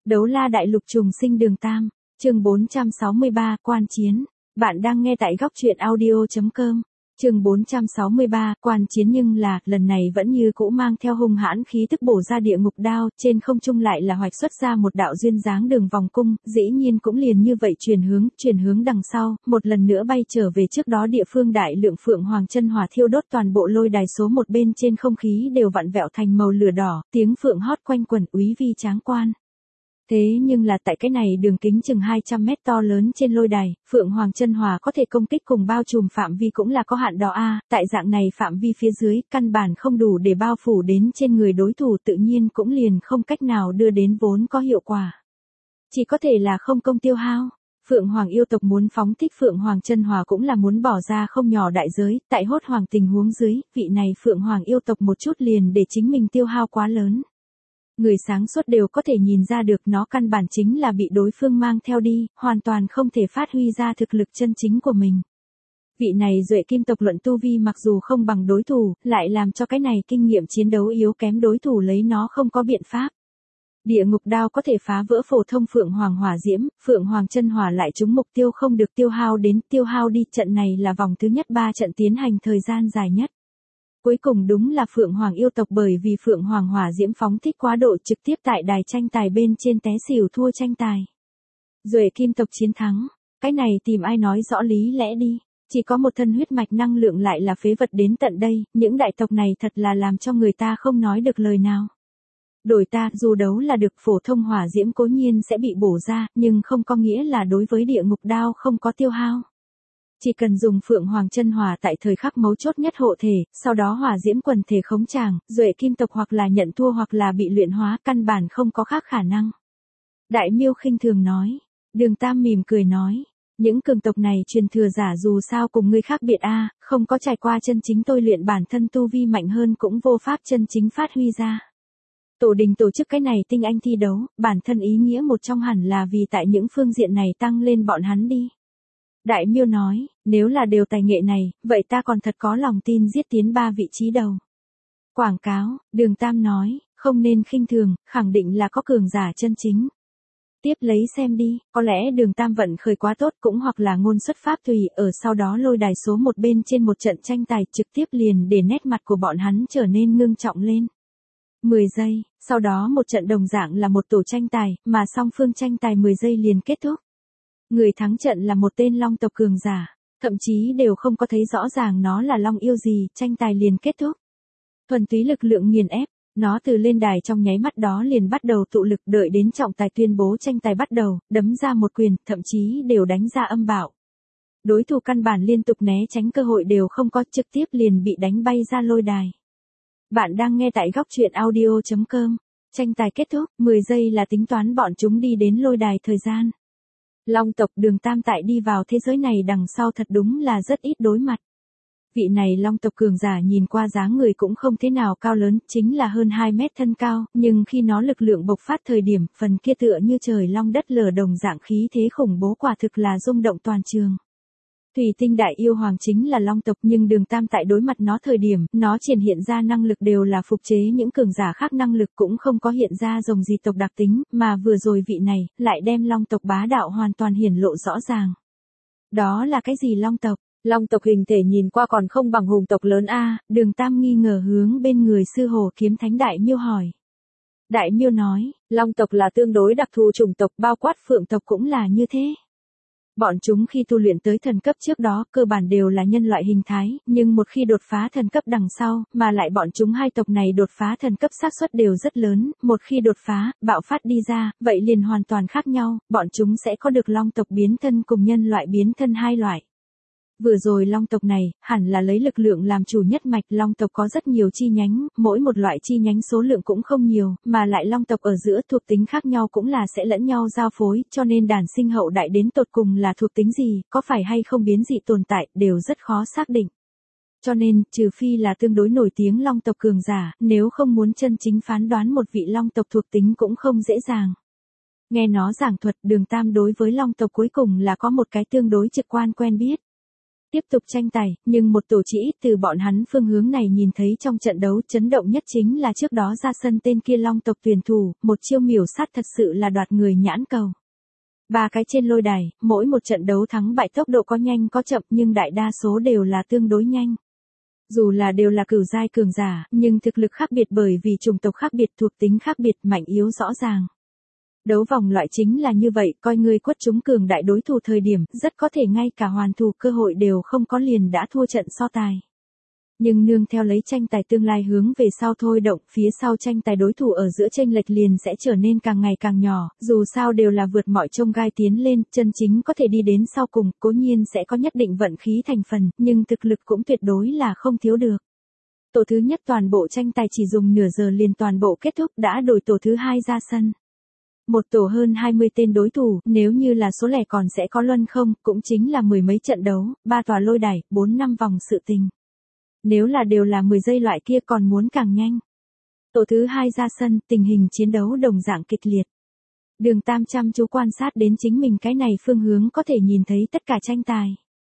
Đấu la đại lục trùng sinh đường Tam, chương 463, quan chiến. Bạn đang nghe tại góc truyện audio.com. Chương 463, quan chiến, nhưng là, lần này vẫn như cũ mang theo hung hãn khí tức bổ ra địa ngục đao, trên không trung lại là hoạch xuất ra một đạo duyên dáng đường vòng cung, dĩ nhiên cũng liền như vậy chuyển hướng đằng sau, một lần nữa bay trở về trước đó địa phương. Đại lượng phượng hoàng chân hỏa thiêu đốt toàn bộ lôi đài số một bên trên, không khí đều vặn vẹo thành màu lửa đỏ, tiếng phượng hót quanh quẩn úy vi tráng quan. Thế nhưng là tại cái này đường kính chừng 200 mét to lớn trên lôi đài, phượng hoàng chân hỏa có thể công kích cùng bao trùm phạm vi cũng là có hạn đó a. Tại dạng này phạm vi phía dưới, căn bản không đủ để bao phủ đến trên người đối thủ, tự nhiên cũng liền không cách nào đưa đến vốn có hiệu quả. Chỉ có thể là không công tiêu hao. Phượng hoàng yêu tộc muốn phóng thích phượng hoàng chân hỏa cũng là muốn bỏ ra không nhỏ đại giới, tại hốt hoảng tình huống dưới, vị này phượng hoàng yêu tộc một chút liền để chính mình tiêu hao quá lớn. Người sáng suốt đều có thể nhìn ra được nó căn bản chính là bị đối phương mang theo đi, hoàn toàn không thể phát huy ra thực lực chân chính của mình. Vị này duệ kim tộc luận tu vi mặc dù không bằng đối thủ, lại làm cho cái này kinh nghiệm chiến đấu yếu kém đối thủ lấy nó không có biện pháp. Địa ngục đao có thể phá vỡ phổ thông phượng hoàng hỏa diễm, phượng hoàng chân hỏa lại trúng mục tiêu không được tiêu hao đi. Trận này là vòng thứ nhất 3 trận tiến hành thời gian dài nhất. Cuối cùng đúng là phượng hoàng yêu tộc bởi vì phượng hoàng hỏa diễm phóng thích quá độ trực tiếp tại đài tranh tài bên trên té xỉu thua tranh tài. Duệ kim tộc chiến thắng, cái này tìm ai nói rõ lý lẽ đi, chỉ có một thân huyết mạch năng lượng lại là phế vật đến tận đây, những đại tộc này thật là làm cho người ta không nói được lời nào. Đổi ta, dù đấu là được, phổ thông hỏa diễm cố nhiên sẽ bị bổ ra, nhưng không có nghĩa là đối với địa ngục đao không có tiêu hao. Chỉ cần dùng phượng hoàng chân hỏa tại thời khắc mấu chốt nhất hộ thể, sau đó hỏa diễm quần thể khống tràng, duệ kim tộc hoặc là nhận thua hoặc là bị luyện hóa, căn bản không có khác khả năng. Đại Miêu khinh thường nói. Đường Tam mỉm cười nói, những cường tộc này truyền thừa giả dù sao cùng ngươi khác biệt a, không có trải qua chân chính tôi luyện, bản thân tu vi mạnh hơn cũng vô pháp chân chính phát huy ra. Tổ đình tổ chức cái này tinh anh thi đấu, bản thân ý nghĩa một trong hẳn là vì tại những phương diện này tăng lên bọn hắn đi. Đại Miêu nói, nếu là đều tài nghệ này, vậy ta còn thật có lòng tin giết tiến 3 vị trí đầu. Quảng cáo, Đường Tam nói, không nên khinh thường, khẳng định là có cường giả chân chính. Tiếp lấy xem đi, có lẽ Đường Tam vận khởi quá tốt cũng hoặc là ngôn xuất pháp tùy, ở sau đó lôi đài số một bên trên một trận tranh tài trực tiếp liền để nét mặt của bọn hắn trở nên ngưng trọng lên. 10 giây, sau đó một trận đồng dạng là một tổ tranh tài, mà song phương tranh tài 10 giây liền kết thúc. Người thắng trận là một tên long tộc cường giả, thậm chí đều không có thấy rõ ràng nó là long yêu gì, tranh tài liền kết thúc. Thuần túy lực lượng nghiền ép, nó từ lên đài trong nháy mắt đó liền bắt đầu tụ lực, đợi đến trọng tài tuyên bố tranh tài bắt đầu, đấm ra một quyền, thậm chí đều đánh ra âm bạo. Đối thủ căn bản liên tục né tránh cơ hội đều không có, trực tiếp liền bị đánh bay ra lôi đài. Bạn đang nghe tại góc truyện audio.com. Tranh tài kết thúc, 10 giây là tính toán bọn chúng đi đến lôi đài thời gian. Long tộc Đường Tam tại đi vào thế giới này đằng sau thật đúng là rất ít đối mặt. Vị này long tộc cường giả nhìn qua dáng người cũng không thế nào cao lớn, chính là hơn 2 mét thân cao, nhưng khi nó lực lượng bộc phát thời điểm, phần kia tựa như trời long đất lở đồng dạng khí thế khủng bố, quả thực là rung động toàn trường. Thủy tinh đại yêu hoàng chính là long tộc, nhưng Đường Tam tại đối mặt nó thời điểm, nó triển hiện ra năng lực đều là phục chế những cường giả khác năng lực, cũng không có hiện ra rồng gì tộc đặc tính, mà vừa rồi vị này, lại đem long tộc bá đạo hoàn toàn hiển lộ rõ ràng. Đó là cái gì long tộc? Long tộc hình thể nhìn qua còn không bằng hùng tộc lớn a. Đường Tam nghi ngờ hướng bên người sư hồ kiếm thánh Đại Miêu hỏi. Đại Miêu nói, long tộc là tương đối đặc thù chủng tộc, bao quát phượng tộc cũng là như thế. Bọn chúng khi tu luyện tới thần cấp trước đó, cơ bản đều là nhân loại hình thái, nhưng một khi đột phá thần cấp đằng sau, mà lại bọn chúng hai tộc này đột phá thần cấp xác suất đều rất lớn, một khi đột phá, bạo phát đi ra, vậy liền hoàn toàn khác nhau, bọn chúng sẽ có được long tộc biến thân cùng nhân loại biến thân hai loại. Vừa rồi long tộc này, hẳn là lấy lực lượng làm chủ nhất mạch, long tộc có rất nhiều chi nhánh, mỗi một loại chi nhánh số lượng cũng không nhiều, mà lại long tộc ở giữa thuộc tính khác nhau cũng là sẽ lẫn nhau giao phối, cho nên đàn sinh hậu đại đến tột cùng là thuộc tính gì, có phải hay không biến dị tồn tại, đều rất khó xác định. Cho nên, trừ phi là tương đối nổi tiếng long tộc cường giả, nếu không muốn chân chính phán đoán một vị long tộc thuộc tính cũng không dễ dàng. Nghe nó giảng thuật, Đường Tam đối với long tộc cuối cùng là có một cái tương đối trực quan quen biết. Tiếp tục tranh tài, nhưng một tổ chỉ ít từ bọn hắn phương hướng này nhìn thấy trong trận đấu chấn động nhất chính là trước đó ra sân tên kia Long tộc tuyển thủ, một chiêu miểu sát thật sự là đoạt người nhãn cầu. Ba cái trên lôi đài, mỗi một trận đấu thắng bại tốc độ có nhanh có chậm nhưng đại đa số đều là tương đối nhanh. Dù là đều là cửu giai cường giả, nhưng thực lực khác biệt bởi vì chủng tộc khác biệt, thuộc tính khác biệt, mạnh yếu rõ ràng. Đấu vòng loại chính là như vậy, coi người quất chúng cường đại đối thủ thời điểm, rất có thể ngay cả hoàn thủ cơ hội đều không có liền đã thua trận so tài. Nhưng nương theo lấy tranh tài tương lai hướng về sau thôi động, phía sau tranh tài đối thủ ở giữa chênh lệch liền sẽ trở nên càng ngày càng nhỏ, dù sao đều là vượt mọi chông gai tiến lên, chân chính có thể đi đến sau cùng, cố nhiên sẽ có nhất định vận khí thành phần, nhưng thực lực cũng tuyệt đối là không thiếu được. Tổ thứ nhất toàn bộ tranh tài chỉ dùng nửa giờ liền toàn bộ kết thúc, đã đổi tổ thứ hai ra sân. Một tổ hơn 20 tên đối thủ, nếu như là số lẻ còn sẽ có luân không, cũng chính là mười mấy trận đấu, 3 tòa lôi đài, 4-5 vòng sự tình. Nếu là đều là 10 giây loại kia còn muốn càng nhanh. Tổ thứ hai ra sân, tình hình chiến đấu đồng dạng kịch liệt. Đường Tam chăm chú quan sát đến chính mình cái này phương hướng có thể nhìn thấy tất cả tranh tài.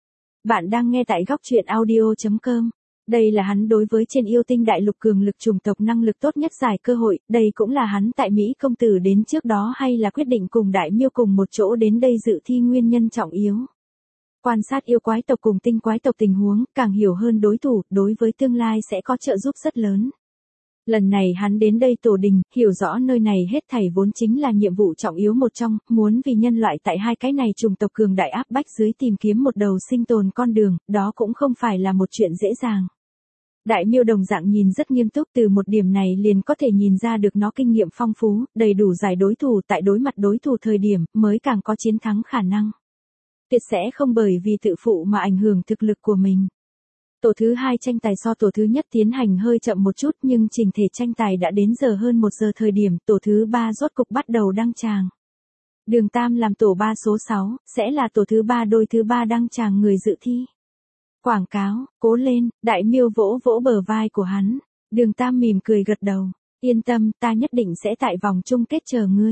Bạn đang nghe tại góc truyện audio.com. Đây là hắn đối với trên yêu tinh đại lục cường lực chủng tộc năng lực tốt nhất giải cơ hội, đây cũng là hắn tại Mỹ công tử đến trước đó hay là quyết định cùng đại miêu cùng một chỗ đến đây dự thi nguyên nhân trọng yếu. Quan sát yêu quái tộc cùng tinh quái tộc tình huống, càng hiểu hơn đối thủ, đối với tương lai sẽ có trợ giúp rất lớn. Lần này hắn đến đây tổ đình, hiểu rõ nơi này hết thảy vốn chính là nhiệm vụ trọng yếu một trong, muốn vì nhân loại tại hai cái này chủng tộc cường đại áp bách dưới tìm kiếm một đầu sinh tồn con đường, đó cũng không phải là một chuyện dễ dàng. Đại miêu đồng dạng nhìn rất nghiêm túc, từ một điểm này liền có thể nhìn ra được nó kinh nghiệm phong phú, đầy đủ giải đối thủ tại đối mặt đối thủ thời điểm, mới càng có chiến thắng khả năng. Tuyệt sẽ không bởi vì tự phụ mà ảnh hưởng thực lực của mình. Tổ thứ hai tranh tài so tổ thứ nhất tiến hành hơi chậm một chút nhưng trình thể tranh tài đã đến giờ hơn 1 giờ thời điểm, tổ thứ ba rốt cục bắt đầu đăng tràng. Đường Tam làm tổ 3 số 6, sẽ là tổ thứ ba đôi thứ ba đăng tràng người dự thi. Quảng cáo, cố lên, đại miêu vỗ vỗ bờ vai của hắn. Đường Tam mỉm cười gật đầu. Yên tâm, ta nhất định sẽ tại vòng chung kết chờ ngươi.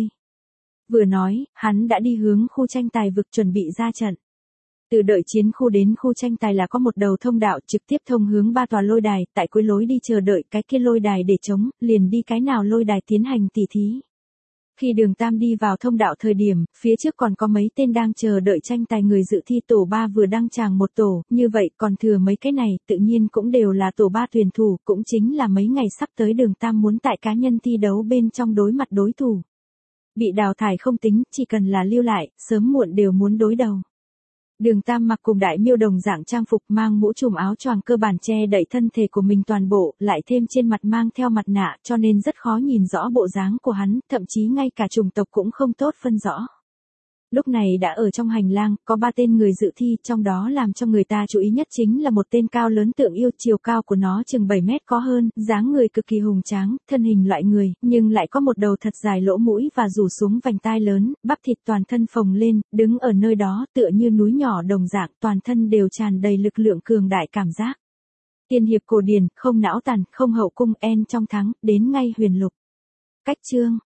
Vừa nói, hắn đã đi hướng khu tranh tài vực chuẩn bị ra trận. Từ đợi chiến khu đến khu tranh tài là có một đầu thông đạo trực tiếp thông hướng 3 tòa lôi đài, tại cuối lối đi chờ đợi cái kia lôi đài để trống, liền đi cái nào lôi đài tiến hành tỉ thí. Khi Đường Tam đi vào thông đạo thời điểm, phía trước còn có mấy tên đang chờ đợi tranh tài người dự thi tổ 3 vừa đăng tràng một tổ, như vậy còn thừa mấy cái này, tự nhiên cũng đều là tổ 3 tuyển thủ, cũng chính là mấy ngày sắp tới Đường Tam muốn tại cá nhân thi đấu bên trong đối mặt đối thủ. Bị đào thải không tính, chỉ cần là lưu lại, sớm muộn đều muốn đối đầu. Đường Tam mặc cùng đại miêu đồng dạng trang phục, mang mũ trùm áo choàng cơ bản che đậy thân thể của mình toàn bộ, lại thêm trên mặt mang theo mặt nạ cho nên rất khó nhìn rõ bộ dáng của hắn, thậm chí ngay cả chủng tộc cũng không tốt phân rõ. Lúc này đã ở trong hành lang, có 3 tên người dự thi, trong đó làm cho người ta chú ý nhất chính là một tên cao lớn tượng yêu, chiều cao của nó chừng 7 mét có hơn, dáng người cực kỳ hùng tráng, thân hình loại người, nhưng lại có một đầu thật dài lỗ mũi và rủ xuống vành tai lớn, bắp thịt toàn thân phồng lên, đứng ở nơi đó tựa như núi nhỏ đồng dạng, toàn thân đều tràn đầy lực lượng cường đại cảm giác. Tiên hiệp cổ điển, không não tàn, không hậu cung, en trong thắng, đến ngay huyền lục. Cách chương